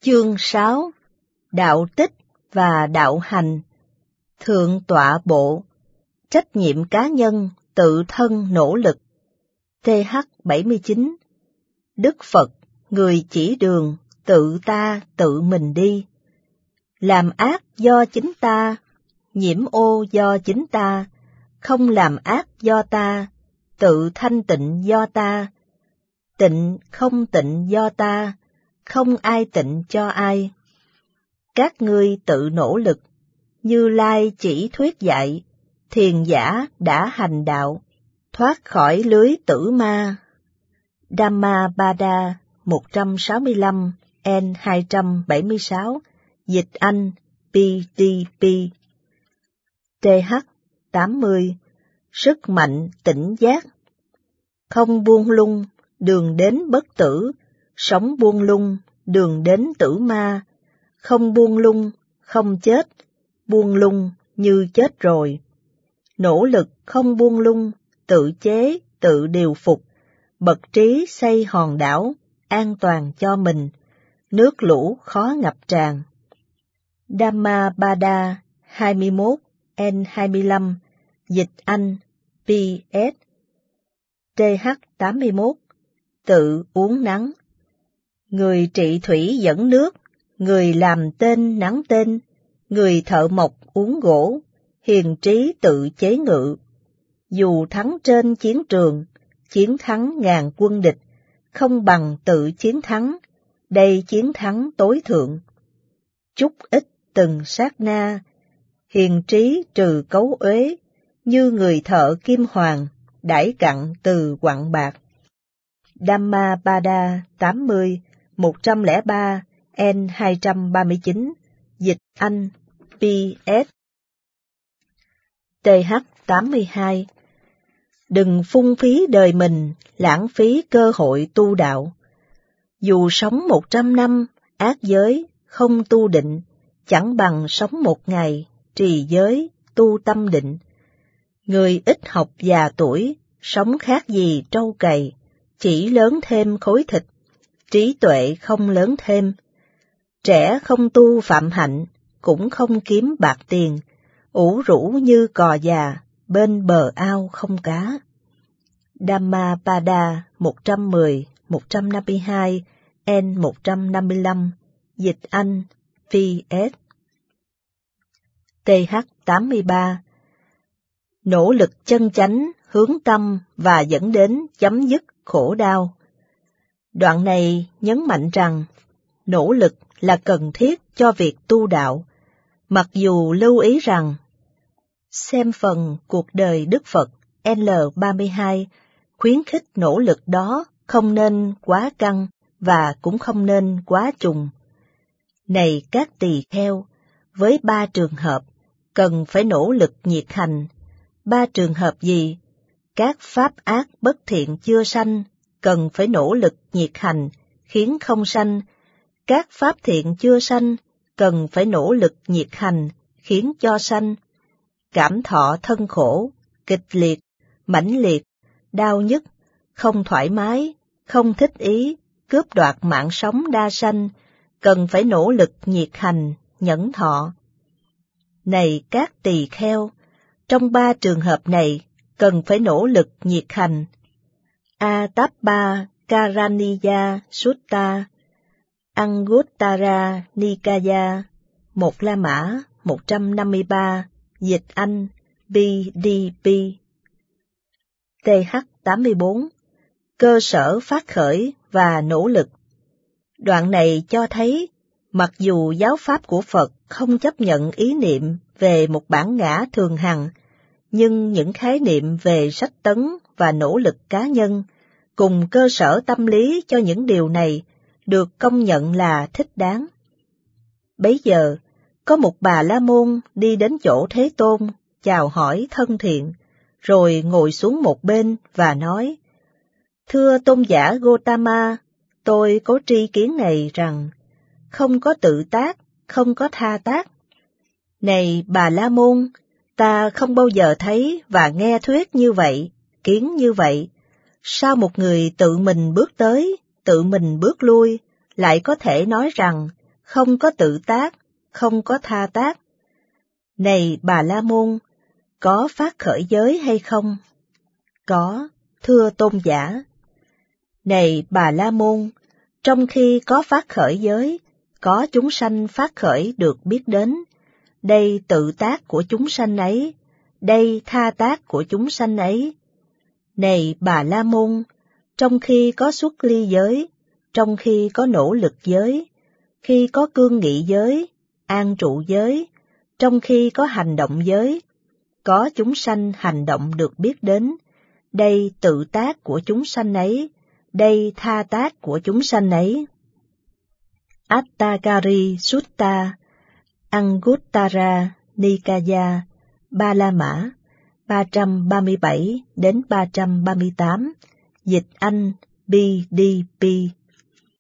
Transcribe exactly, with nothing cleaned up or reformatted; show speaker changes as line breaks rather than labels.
Chương sáu. Đạo tích và đạo hành. Thượng tọa bộ. Trách nhiệm cá nhân, tự thân nỗ lực. T H bảy mươi chín. Đức Phật, người chỉ đường, tự ta tự mình đi. Làm ác do chính ta, nhiễm ô do chính ta, không làm ác do ta, tự thanh tịnh do ta, tịnh không tịnh do ta, không ai tịnh cho ai. Các ngươi tự nỗ lực, Như Lai chỉ thuyết dạy, thiền giả đã hành đạo, thoát khỏi lưới tử ma. Dhammapada một trăm sáu mươi lăm N hai trăm bảy mươi sáu, dịch Anh P D P. T H tám mươi. Sức mạnh tỉnh giác. Không buông lung, đường đến bất tử, sống buông lung, đường đến tử ma, không buông lung, không chết, buông lung như chết rồi. Nỗ lực không buông lung, tự chế, tự điều phục, bậc trí xây hòn đảo, an toàn cho mình, nước lũ khó ngập tràn. Dhammapada hai mươi mốt N hai mươi lăm, dịch Anh P S. T H tám mươi mốt. Tự uống nắng. Người trị thủy dẫn nước, người làm tên nắng tên, người thợ mộc uống gỗ, hiền trí tự chế ngự. Dù thắng trên chiến trường, chiến thắng ngàn quân địch, không bằng tự chiến thắng, đây chiến thắng tối thượng. Chút ít từng sát na, hiền trí trừ cấu uế, như người thợ kim hoàng, đãi cặn từ quặng bạc. Dhammapada tám mươi, một trăm lẻ ba N hai trăm ba mươi chín, dịch Anh P S. T H tám mươi hai. Đừng phung phí đời mình, lãng phí cơ hội tu đạo. Dù sống một trăm năm, ác giới, không tu định, chẳng bằng sống một ngày, trì giới, tu tâm định. Người ít học già tuổi, sống khác gì trâu cày, chỉ lớn thêm khối thịt, trí tuệ không lớn thêm. Trẻ không tu phạm hạnh, cũng không kiếm bạc tiền, ủ rũ như cò già, bên bờ ao không cá. Dhammapada một trăm mười, một trăm năm mươi hai, N một trăm năm mươi lăm, dịch Anh P S. T H tám mươi ba. Nỗ lực chân chánh, hướng tâm và dẫn đến chấm dứt khổ đau. Đoạn này nhấn mạnh rằng, nỗ lực là cần thiết cho việc tu đạo, mặc dù lưu ý rằng, xem phần Cuộc đời Đức Phật L ba mươi hai khuyến khích nỗ lực đó không nên quá căng và cũng không nên quá trùng. Này các tỳ kheo, với ba trường hợp, cần phải nỗ lực nhiệt hành. Ba trường hợp gì? Các pháp ác bất thiện chưa sanh, cần phải nỗ lực nhiệt hành, khiến không sanh. Các pháp thiện chưa sanh, cần phải nỗ lực nhiệt hành, khiến cho sanh. Cảm thọ thân khổ, kịch liệt, mãnh liệt, đau nhức, không thoải mái, không thích ý, cướp đoạt mạng sống đa sanh, cần phải nỗ lực nhiệt hành, nhẫn thọ. Này các tỳ kheo, trong ba trường hợp này, cần phải nỗ lực nhiệt hành. Atappa Karaniya Sutta, Anguttara Nikaya, một La Mã, một trăm năm mươi ba, dịch Anh B D P. T H tám mươi bốn. Cơ sở phát khởi và nỗ lực. Đoạn này cho thấy, mặc dù giáo pháp của Phật không chấp nhận ý niệm về một bản ngã thường hằng, nhưng những khái niệm về sách tấn và nỗ lực cá nhân, cùng cơ sở tâm lý cho những điều này, được công nhận là thích đáng. Bấy giờ, có một bà la môn đi đến chỗ Thế Tôn, chào hỏi thân thiện, rồi ngồi xuống một bên và nói, Thưa tôn giả Gotama, tôi có tri kiến này rằng, không có tự tác, không có tha tác. Này bà la môn, ta không bao giờ thấy và nghe thuyết như vậy, kiến như vậy. Sao một người tự mình bước tới, tự mình bước lui, lại có thể nói rằng không có tự tác, không có tha tác. Này Bà La Môn, có phát khởi giới hay không? Có, thưa tôn giả. Này Bà La Môn, trong khi có phát khởi giới, có chúng sanh phát khởi được biết đến, đây tự tác của chúng sanh ấy, đây tha tác của chúng sanh ấy. Này Bà La Môn, trong khi có xuất ly giới, trong khi có nỗ lực giới, khi có cương nghị giới, an trụ giới, trong khi có hành động giới, có chúng sanh hành động được biết đến, đây tự tác của chúng sanh ấy, đây tha tác của chúng sanh ấy. Atthakari Sutta, Anguttara Nikaya, Ba La Mã, ba trăm ba mươi bảy đến ba trăm ba mươi tám, dịch Anh B D P.